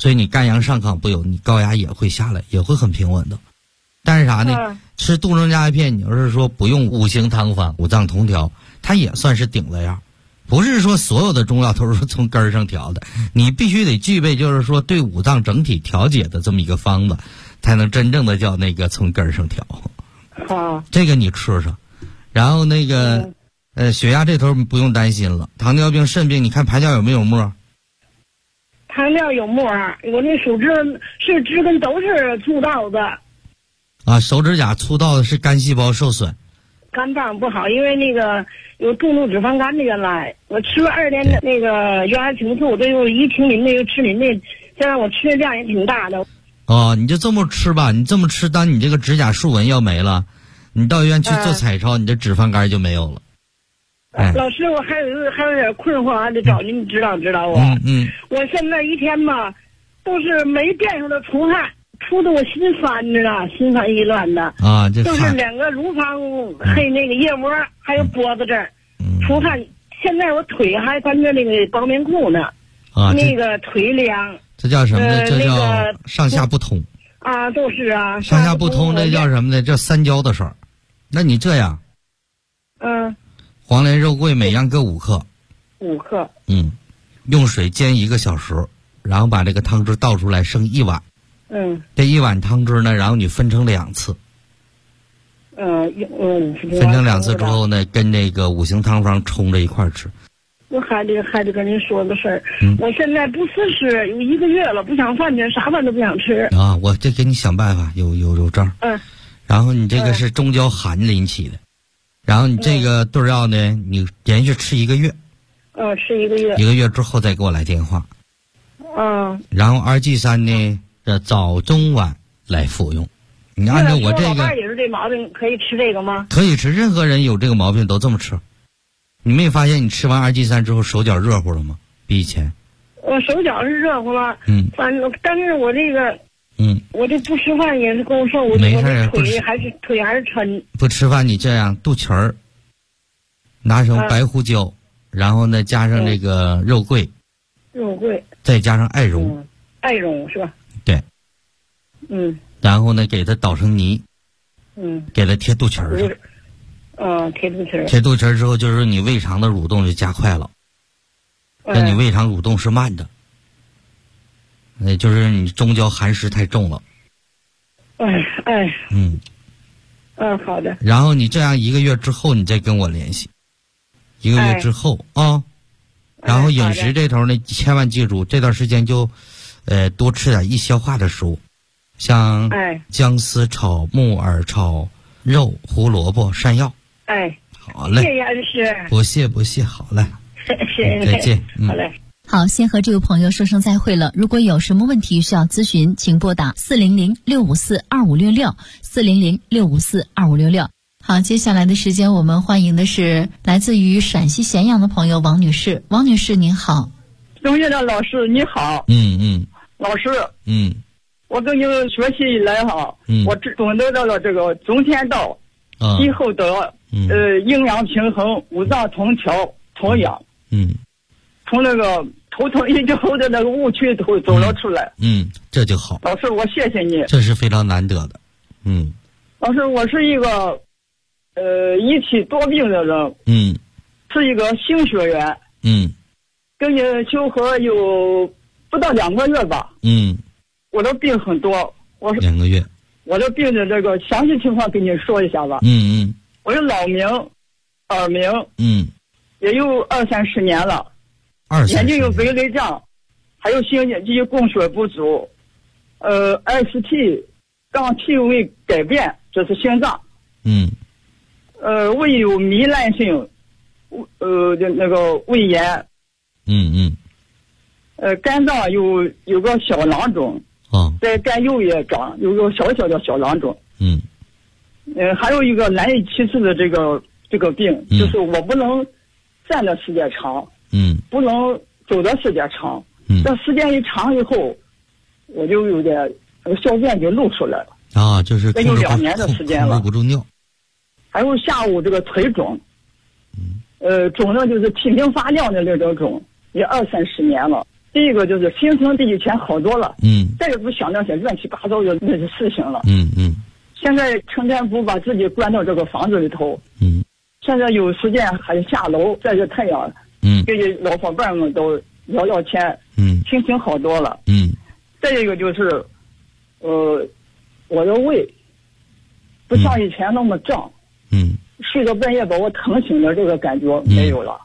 所以你肝阳上亢不有，你高压也会下来，也会很平稳的。但是啥呢？吃杜仲佳片，你要是说不用五行汤方、五脏同调，它也算是顶了样。不是说所有的中药都是从根儿上调的，你必须得具备就是说对五脏整体调节的这么一个方子，才能真正的叫那个从根儿上调。 好， 这个你吃上，然后那个血压这头不用担心了，糖尿病、肾病，你看排尿有没有沫？ 糖尿有沫，我那手指是指根都是粗糙的。 啊，手指甲粗糙的是肝细胞受损。 肝脏不好，因为那个有重度脂肪肝的，原来我吃了2年的那个原来挺素，这又一停临那个吃临的，现在我吃的量也挺大的。 哦，你就这么吃吧，你这么吃，当你这个指甲竖纹要没了，你到医院去做彩超，你这脂肪肝就没有了。 老师，我还有点困惑，还得找您指导指导我。我现在一天吧，都是没变数的出汗。出的我心烦着呢，心烦意乱的啊， 就是2个乳房还有那个腋窝，还有脖子这儿出汗。现在我腿还穿着那个包棉裤呢，那个腿凉。 这叫什么呢？这叫上下不通啊，都是啊， 上下不通，这叫什么呢？叫三焦的事儿。那你这样，黄连、肉桂每样各5克，5克，用水煎1个小时，然后把这个汤汁倒出来，剩1碗。这1碗汤汁呢，然后你分成2次。分成2次之后呢，跟那个五行汤方冲着一块吃。 我还得跟您说个事儿，我现在不思食有1个月了，不想饭去，啥饭都不想吃。 啊，我这给你想办法，有招。然后你这个是中焦寒引起的，然后你这个对药呢，你连续吃1个月。 吃1个月。 1个月之后再给我来电话。然后2G3呢？早中晚来服用，你按照我这个。老伴也是这毛病，可以吃这个吗？可以吃，任何人有这个毛病都这么吃。你没发现你吃完2G3之后手脚热乎了吗？比以前。我手脚是热乎了，反正但是我这个，我这不吃饭也是够受，没事，腿还是抻。不吃饭你这样肚脐儿，拿什么白胡椒，然后呢加上这个肉桂，再加上艾绒，艾绒是吧？对，然后呢，给它捣成泥，给它贴肚脐儿上，贴肚脐儿。贴肚脐儿之后，就是你胃肠的蠕动就加快了，但你胃肠蠕动是慢的，就是你中焦寒湿太重了。好的。然后你这样1个月之后，你再跟我联系，1个月之后啊，然后饮食这头呢，千万记住，这段时间就。多吃点易消化的食物，像姜丝炒木耳炒肉、胡萝卜、山药。好嘞，谢谢恩师。不谢，好嘞，再见。好嘞。 好，先和这位朋友说声再会了。如果有什么问题需要咨询，请拨打400-654-2566，400-654-2566。好，接下来的时间我们欢迎的是来自于陕西咸阳的朋友王女士。王女士您好。 钟院长老师你好。老师，我跟你学习以来哈，我总得到了这个中天道，以后的营养平衡、五脏同调、同养，从那个头疼医治后的那个误区都走了出来， 这就好。 老师，我谢谢你， 这是非常难得的， 老师，我是一个一体多病的人，是一个新学员，跟你修合有不到2个月吧，我的病很多，我2个月，我的病的这个详细情况跟你说一下吧，我有老鸣、耳鸣，也有20-30年了，眼睛有白内障，还有心肌供血不足，ST 杠 T 位改变，这是心脏，胃有糜烂性，那个胃炎。肝脏有个小囊肿，在肝右叶长有个小小的小囊肿，还有一个难以启齿的这个病，就是我不能站的时间长，不能走的时间长，这时间一长以后，我就有点小便就漏出来了啊，就是那有2年的时间了， 控制不住尿， 还有下午这个腿肿，肿的就是拼命发亮的那种肿。也20-30年了， 第一个就是心情比以前好多了，再也不想那些乱七八糟的那些事情了，现在成天不把自己关到这个房子里头，现在有时间还下楼晒晒太阳，给老伙伴们都聊聊天，心情好多了，再一个就是，我的胃不像以前那么胀，睡到半夜把我疼醒的这个感觉没有了，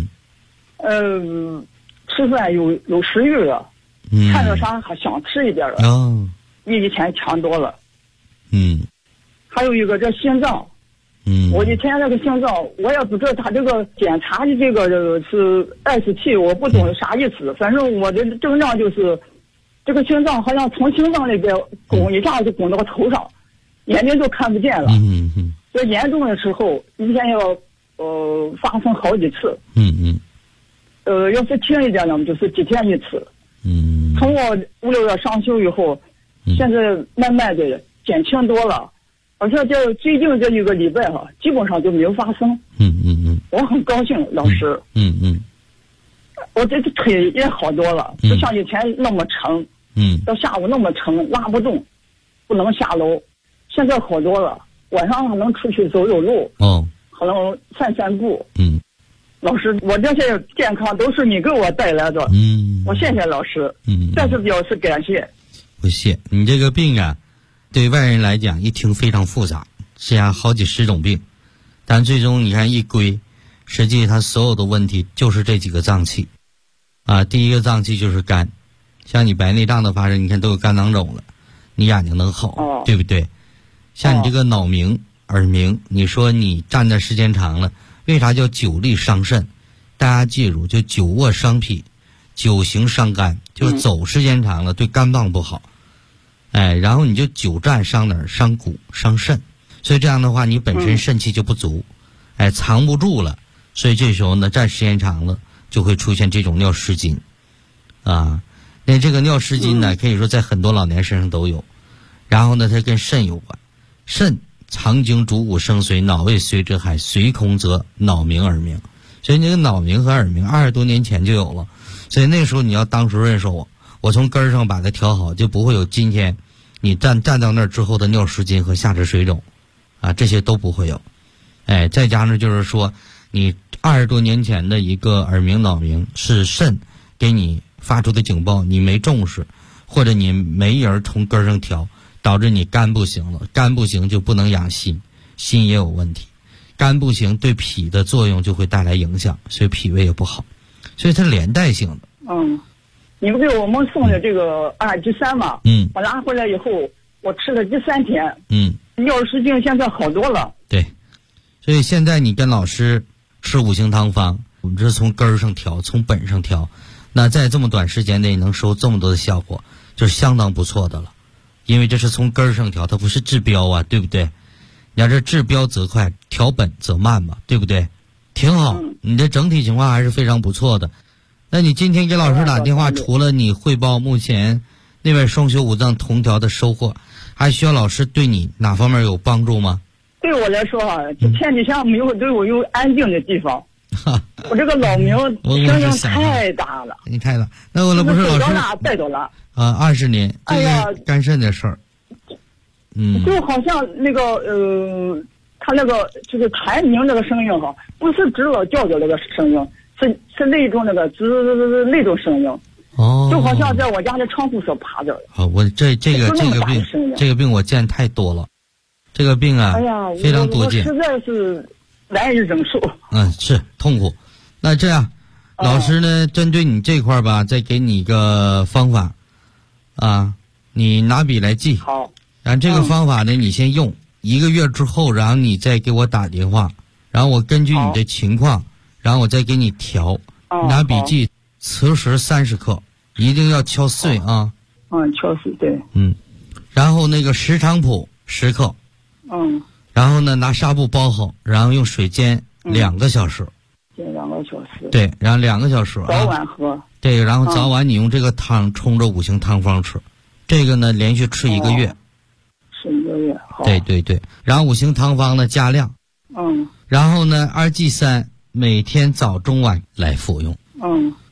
吃饭有食欲了，看到啥还想吃一点了，比以前强多了，还有一个这心脏，我以前那个心脏我也不知道他这个检查的这个是27，我不懂啥意思，反正我的症状就是这个心脏好像从心脏那边拱一下就拱到头上，眼睛就看不见了，这严重的时候一天要发生好几次，要是轻一点呢就是几天一次，从我5、6月上休以后，现在慢慢的减轻多了，而且这最近这一个礼拜基本上就没有发生，我很高兴，老师，我这腿也好多了，不像以前那么沉，到下午那么沉拉不动，不能下楼，现在好多了，晚上还能出去走走路，还能散散步，老师，我这些健康都是你给我带来的，我谢谢老师，再次表示感谢。 不谢，你这个病啊，对外人来讲一听非常复杂，实际上好几十种病，但最终你看一归，实际它所有的问题就是这几个脏器，第一个脏器就是肝，像你白内障的发生，你看都有肝囊肿了，你眼睛能好，对不对？像你这个脑鸣、耳鸣，你说你站的时间长了。为啥叫久立伤肾？大家记住，就久卧伤脾，久行伤肝，就是走时间长了对肝脏不好。然后你就久站伤哪儿？伤骨、伤肾。所以这样的话，你本身肾气就不足，藏不住了。所以这时候呢，站时间长了就会出现这种尿失禁，那这个尿失禁呢，可以说在很多老年身上都有。然后呢，它跟肾有关，肾。藏精主骨生髓，脑胃随之海，髓空则脑鸣耳鸣。所以那个脑鸣和耳鸣20多年前就有了，所以那时候你要当时认识我从根儿上把它调好，就不会有今天你站到那儿之后的尿失禁和下肢水肿，这些都不会有。再加上就是说你20多年前的一个耳鸣脑鸣是肾给你发出的警报，你没重视，或者你没人从根儿上调，导致你肝不行了，肝不行就不能养心，心也有问题，肝不行对脾的作用就会带来影响，所以脾胃也不好，所以它是连带性的。 你不给我们送的这个2G3嘛，我拿回来以后我吃了第3天，尿失禁现在好多了。 对，所以现在你跟老师吃5行汤方，我们这是从根儿上调，从本上调，那在这么短时间内能收这么多的效果，就是相当不错的了。因为这是从根儿上调，它不是治标啊，对不对？你要是治标则快，调本则慢嘛，对不对？挺好，你的整体情况还是非常不错的。那你今天给老师打电话，除了你汇报目前那边双修5脏同调的收获，还需要老师对你哪方面有帮助吗？ 对我来说这天底下没有对我有安静的地方。我这个老鸣声音太大了， 你太大。那我不是老师带走了 20年，这个肝肾的事儿， 就好像那个他那个就是蝉鸣那个声音不是知了叫的那个声音，是那种那个那种声音，就好像在我家的窗户上爬着。 我这个病我见太多了，这个病非常多见， 我实在是难以忍受。 是痛苦。那这样，老师呢，针对你这块吧，再给你一个方法，你拿笔来记。 好。 然后这个方法呢，你先用1个月之后，然后你再给我打电话，然后我根据你的情况，然后我再给你调。拿笔记，磁石30克，一定要敲碎啊。 敲碎，对。 然后那个石菖蒲10克。然后呢，拿纱布包好，然后用水煎2个小时。 煎2个小时。 对，然后2个小时。 早晚喝。 对，然后早晚你用这个汤冲着5行汤方吃，这个呢连续吃1个月。 吃1个月，好。 对对对，然后5行汤方呢加量。然后呢2G3每天早中晚来服用。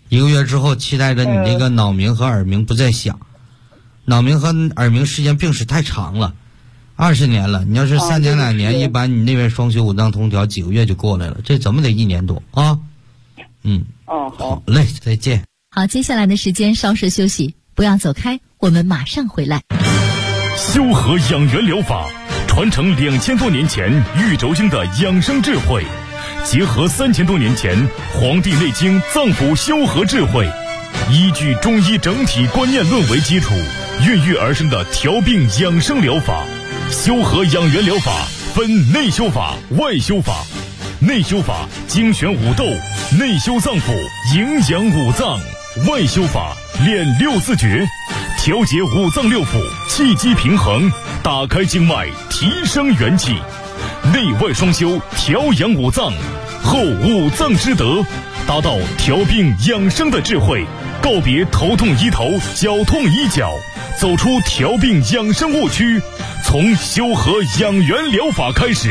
1个月之后，期待着你这个脑鸣和耳鸣不再响。脑鸣和耳鸣时间病史太长了，20年了。你要是3年2年，一般你那边双休5脏通调几个月就过来了，这怎么得1年多啊？好嘞，再见。 好，接下来的时间稍事休息，不要走开，我们马上回来。 修和养元疗法传承2000多年前玉轴经的养生智慧，结合3000多年前《黄帝内经》脏腑修和智慧，依据中医整体观念论为基础，孕育而生的调病养生疗法。修和养元疗法分内修法、外修法。内修法精选五斗，内修脏腑，营养五脏；外修法练6字诀，调节五脏六腑，气机平衡，打开经脉，提升元气。内外双修，调养五脏，后五脏之德，达到调病养生的智慧，告别头痛医头，脚痛医脚，走出调病养生误区，从修和养元疗法开始。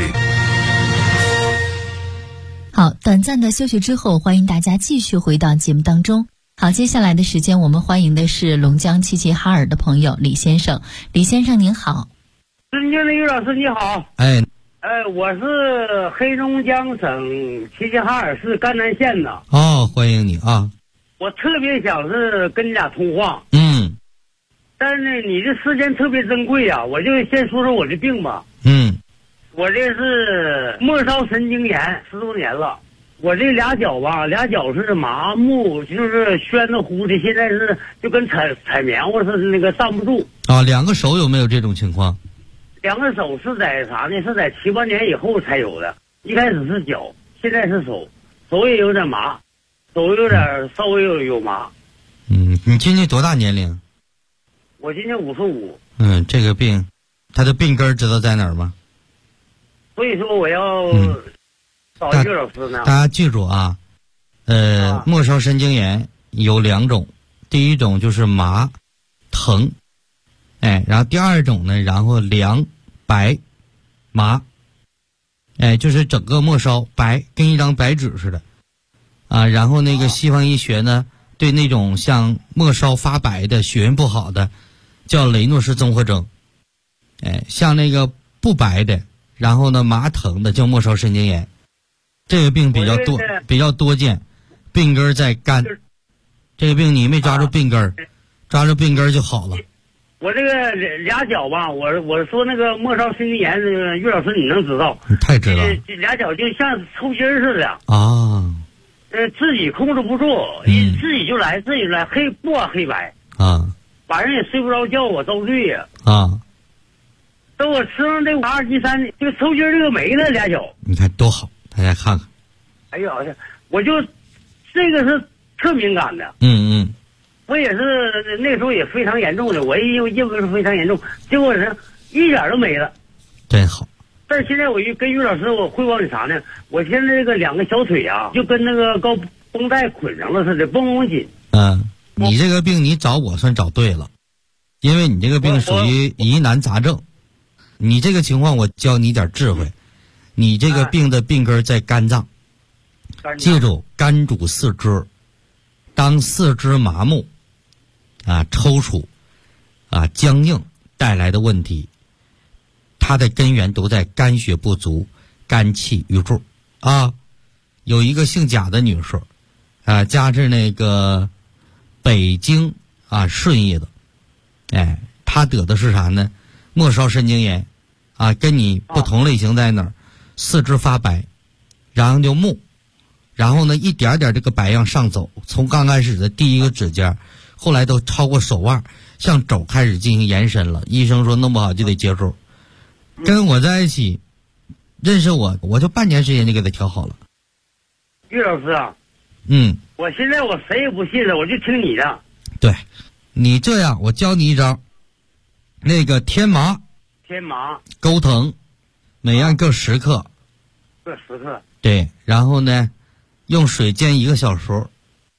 好，短暂的休息之后，欢迎大家继续回到节目当中。好，接下来的时间我们欢迎的是龙江齐齐哈尔的朋友李先生。李先生您好。 尊敬的于老师你好。我是黑龙江省齐齐哈尔市甘南县的。 欢迎你啊。 我特别想是跟你俩通话。但是呢，你这时间特别珍贵啊，我就先说说我的病吧。我这是末梢神经炎10多年了，我这俩脚是麻木，就是宣的呼的，现在是就跟踩棉花似的，那个站不住。 2个手有没有这种情况 ？2个手是在啥呢？是在7、8年以后才有的，一开始是脚，现在是手，手也有点麻，手有点稍微有麻。 你今年多大年龄？ 我今年55。 这个病，它的病根知道在哪儿吗？ 所以说我要找于老师呢。 大家记住啊，末梢神经炎有2种，第一种就是麻疼，然后第2种呢，然后凉白麻，就是整个末梢白，跟一张白纸似的啊。然后那个西方医学呢，对那种像末梢发白的、血运不好的，叫雷诺氏综合征。像那个不白的，然后呢麻疼的叫末梢神经炎。这个病比较多见，病根在肝。这个病你没抓住病根，抓住病根就好了。 我这个俩脚吧，我说那个末梢神经炎，于老师你能知道？ 你太知道。 这俩脚就像抽筋似的啊。 自己控制不住，自己就来，不管黑白啊。 晚上也睡不着觉，我遭罪呀啊。 等我吃上这2G3，这个抽筋这个没了，俩脚。 你看多好，大家看看。 哎呀，我就这个是特敏感的。我也是那时候也非常严重的，我因为是非常严重，结果是一点都没了。 真好。 但是现在我跟于老师我汇报你啥呢？我现在这个2个小腿啊，就跟那个高绷带捆上了似的，绷紧。 你这个病你找我算找对了，因为你这个病属于疑难杂症。你这个情况我教你点智慧，你这个病的病根在肝脏，记住肝主四肢，当四肢麻木抽搐僵硬带来的问题，它的根源都在肝血不足，肝气郁注有一个姓贾的女士家是那个北京顺义的，她得的是啥呢？末梢神经炎跟你不同类型在哪儿？四肢发白，然后就木，然后呢一点点这个白样上走，从刚开始的第一个指尖，后来都超过手腕，向肘开始进行延伸了。医生说弄不好就得接受。跟我在一起认识我就半年时间就给他调好了。 于老师啊，我现在我谁也不信了，我就听你的。 对，你这样我教你一招，那个天麻钩藤，每样各10克，对，然后呢用水煎1个小时，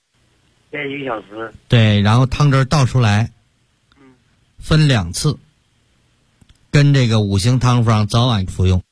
对，然后汤汁倒出来，分2次，跟这个5行汤方早晚服用，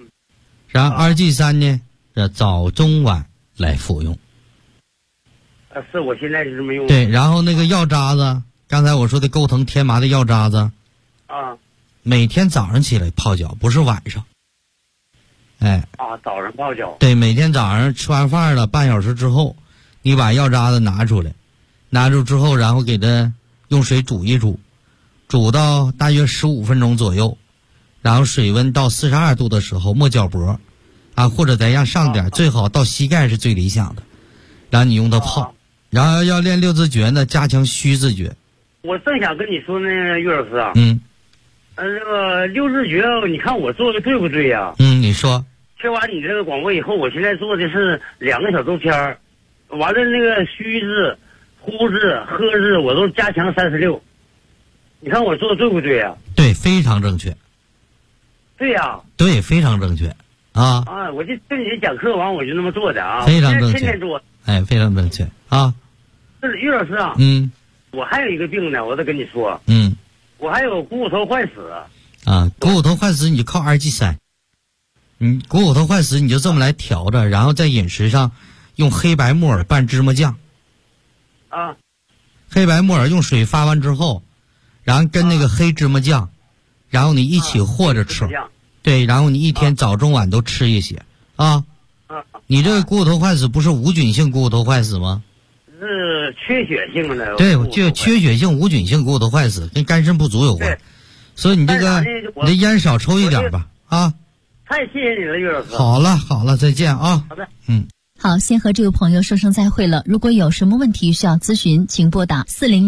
然后2G3呢早中晚来服用。 是我现在是这么用。 对，然后那个药渣子，刚才我说的钩藤天麻的药渣子， 啊， 每天早上起来泡脚，不是晚上。哎， 啊，早上泡脚。 对，每天早上吃完饭了，半小时之后，你把药渣子拿出来，拿出之后，然后给它用水煮一煮，煮到大约15分钟左右，然后水温到42度的时候没脚脖，啊，或者再让上点，最好到膝盖是最理想的，然后你用它泡。然后要练六字诀呢，加强虚字诀。 我正想跟你说那个岳老师啊，那个六字诀，你看我做的对不对呀？ 你说。 听完你这个广播以后，我现在做的是2个小周篇儿，完了那个虚字、呼字、喝字，我都加强36。你看我做的对不对呀？ 对，非常正确。 对呀。 对，非常正确。啊， 我就跟你讲课完，我就那么做的啊， 非常正确， 天天做。 哎，非常正确啊。 是岳老师啊。我还有一个病呢，我得跟你说。我还有股骨头坏死。 啊，股骨头坏死你就靠2G3。股骨头坏死你就这么来调着，然后在饮食上用黑白木耳拌芝麻酱。 啊。 黑白木耳用水发完之后，然后跟那个黑芝麻酱，然后你一起和着吃。对，然后你一天早中晚都吃一些啊。你这个股骨头坏死不是无菌性股骨头坏死吗？ 是缺血性的。 对，就缺血性无菌性股骨头坏死，跟肝肾不足有关。所以你这个你的烟少抽一点吧啊。 太谢谢你了，岳老师。 好了，再见啊。 好的。 好，先和这位朋友说声再会了。如果有什么问题需要咨询，请拨打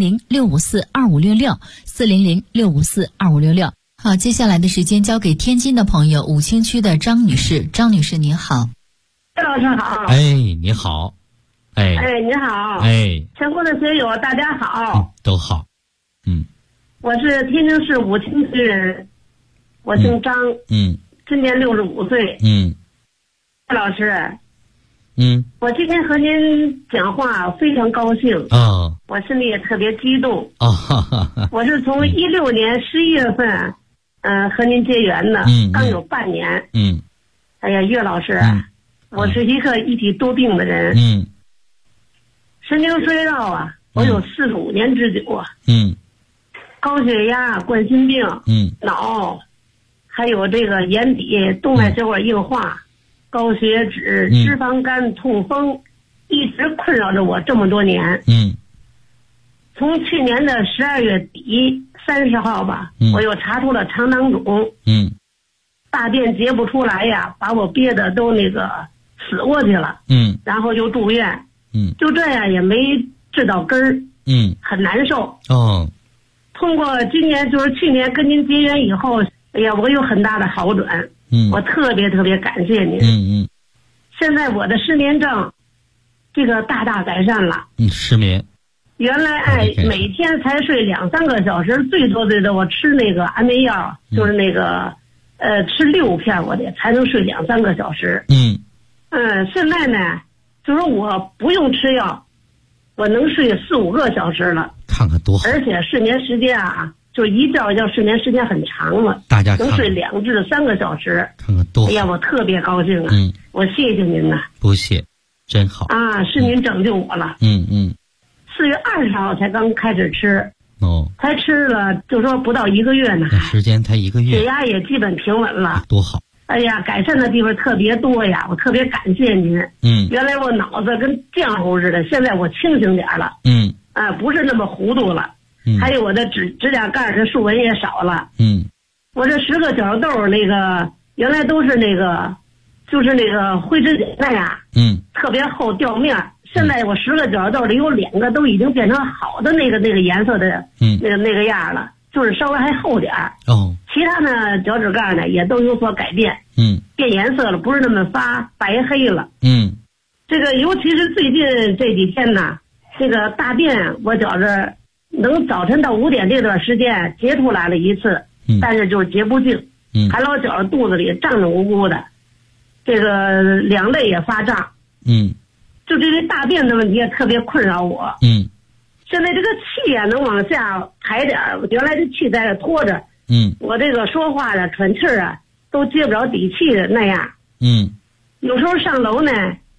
400-654-2566，400-654-2566。好，接下来的时间交给天津的朋友，武清区的张女士。张女士您好。 岳老师好。 哎，你好。哎， 你好。 哎， 全国的学友大家好。 都好。 我是天津市武清区人，我姓张。今年65岁。岳老师。我今天和您讲话非常高兴。我心里也特别激动。我是从16年11月份，和您结缘的，刚有半年。哎呀，岳老师，我是一个一体多病的人。神经衰弱啊，我有45年之久啊。高血压、冠心病，脑，还有这个眼底动脉血管硬化。高血脂、脂肪肝、痛风，一直困扰着我这么多年。从去年的12月底30号吧，我又查出了肠囊肿。大便结不出来呀，把我憋得都那个死过去了。然后又住院。就这样也没治到根儿。很难受。通过今年就是去年跟您结缘以后，哎呀，我有很大的好转。我特别感谢您。现在我的失眠症，这个大改善了。 失眠。 原来每天才睡2-3个小时，最多我吃那个安眠药，就是那个吃6片我得才能睡2-3个小时。现在呢，就是我不用吃药，我能睡4-5个小时了。 看看多好。 而且睡眠时间啊。就一觉要睡眠时间很长了， 大家看能睡2至3个小时， 看看多好。 哎呀，我特别高兴啊！我谢谢您呐。 不谢，真好啊！是您拯救我了。4月20号才刚开始吃，才吃了就说不到1个月呢， 时间才1个月， 血压也基本平稳了， 多好！ 哎呀，改善的地方特别多呀，我特别感谢您。原来我脑子跟浆糊似的，现在我清醒点了。不是那么糊涂了。还有我的指甲盖的竖纹也少了。我这10个角豆那个原来都是那个，就是那个灰指甲那样。特别厚掉面。现在我10个角豆里有2个都已经变成好的那个颜色的那个样了，就是稍微还厚点儿。其他呢脚趾盖呢也都有所改变。变颜色了，不是那么发白黑了。这个尤其是最近这几天呢，这个大便我觉着能早晨到5点这段时间结出来了一次，但是就是结不净。还老觉着肚子里胀胀鼓鼓的，这个两肋也发胀。就这个大便的问题也特别困扰我。现在这个气也能往下排点，原来这气在这拖着。我这个说话啊、喘气啊都接不着底气的那样。有时候上楼呢，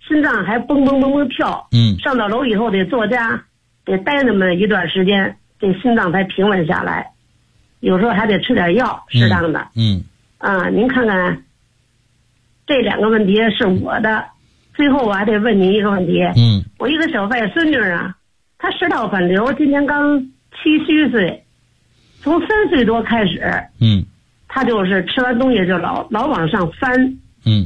心脏还蹦蹦蹦蹦跳。上到楼以后得坐家，得待那么一段时间，这心脏才平稳下来。有时候还得吃点药，适当的。您看看，这2个问题是我的。最后我还得问您一个问题。我一个小外孙女啊，她食道反流，今年刚7虚岁，从3岁多开始，她就是吃完东西就老往上翻。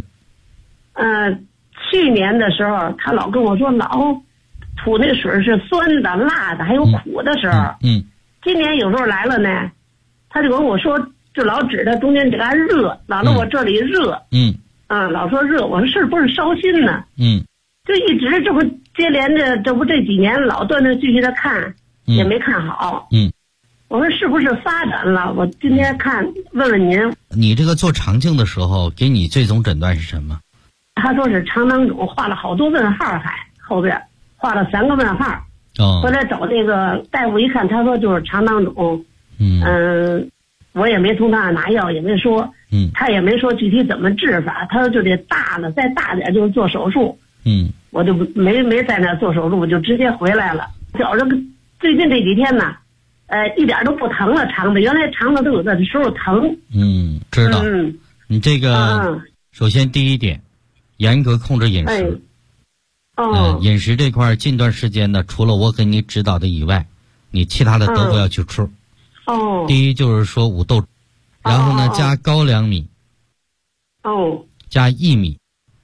去年的时候，她老跟我说老吐那水是酸的、辣的，还有苦的时候。今年有时候来了呢，她就跟我说，就老指着中间这嘎热，老让我这里热。老说热，我说是不是烧心呢？就一直这不接连着，这不这几年老断断续续的看，也没看好。我说是不是发展了？我今天问问您。 你这个做肠镜的时候，给你最终诊断是什么？ 他说是肠囊肿，画了好多问号，还后边画了3个问号。后来找这个大夫一看，他说就是肠囊肿。我也没从他那拿药，也没说。他也没说具体怎么治法，他说就得大了，再大点就是做手术。我就没在那做手术，我就直接回来了。觉着最近这几天呢，一点都不疼了，肠子原来肠子都有的时候疼。 知道。你这个首先第一点，严格控制饮食。饮食这块近段时间呢，除了我给你指导的以外，你其他的都不要去吃。第一就是说五豆，然后呢加高粱米，加薏米，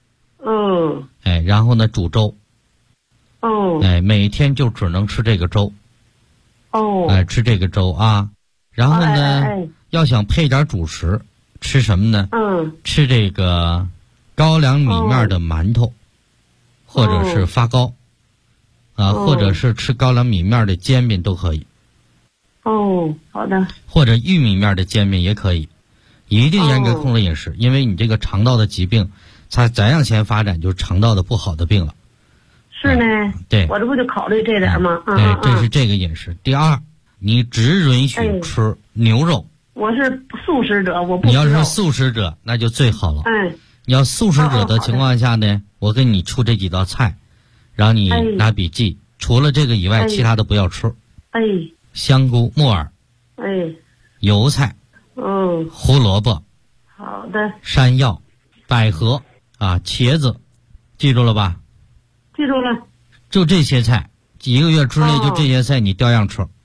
然后呢煮粥，每天就只能吃这个粥，吃这个粥啊，然后呢要想配点主食，吃什么呢？吃这个高粱米面的馒头，或者是发糕，或者是吃高粱米面的煎饼都可以。 好的。 或者玉米面的煎饼也可以，一定严格控制饮食，因为你这个肠道的疾病，它再向前发展就是肠道的不好的病了。 是呢。 对。 我这不就考虑这点吗？ 这是这个饮食。第二，你只允许吃牛肉。 我是素食者，我不吃肉。 你要是素食者，那就最好了。你要素食者的情况下呢，我给你出这几道菜，让你拿笔记。除了这个以外，其他的不要吃。香菇、木耳，油菜，胡萝卜， 好的， 山药，百合啊，茄子，记住了吧？ 记住了。 就这些菜，1个月之内就这些菜你照样吃。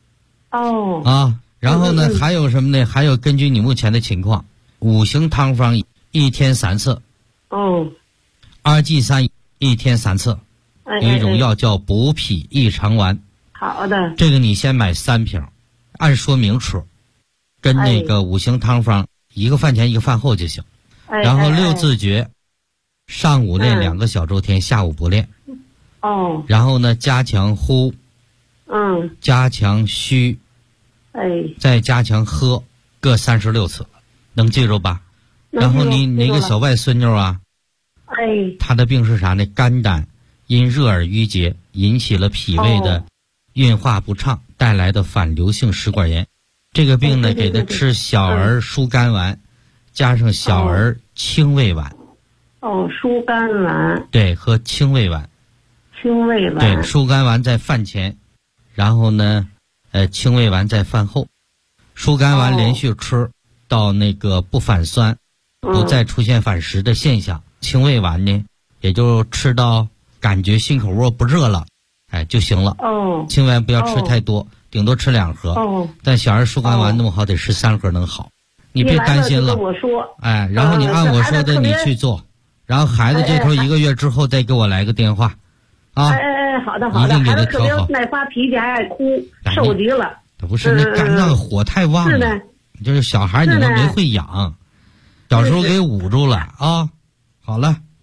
然后呢，还有什么呢？还有根据你目前的情况，5行汤方1天3次。2G3 1天3次。有一种药叫补脾益肠丸。 好的。 这个你先买3瓶，按说明吃，跟那个5行汤方1个饭前1个饭后就行。然后6字诀，上午练2个小周天，下午不练。然后呢，加强呼，加强虚，再加强喝，各36次，能记住吧？然后你那个小外孙女啊，她的病是啥呢？肝胆因热而淤结，引起了脾胃的运化不畅，带来的反流性食管炎。这个病呢，给她吃小儿疏肝丸，加上小儿清胃丸。 疏肝丸。 对，和清胃丸。 清胃丸。 对，疏肝丸在饭前，然后呢，清胃丸在饭后。疏肝丸连续吃到那个不反酸，不再出现反食的现象。清胃丸呢，也就吃到感觉心口窝不热了，就行了。清胃丸不要吃太多，顶多吃2盒。但小儿疏肝丸那么好，得吃3盒能好。你别担心了。 我说。 然后你按我说的你去做，然后孩子这头1个月之后再给我来个电话。 好的好的。 一定给他调好。 爱发脾气还爱哭，受极了。 不是那肝脏火太旺了。就是小孩你们没会养，小时候给捂住了啊。好了。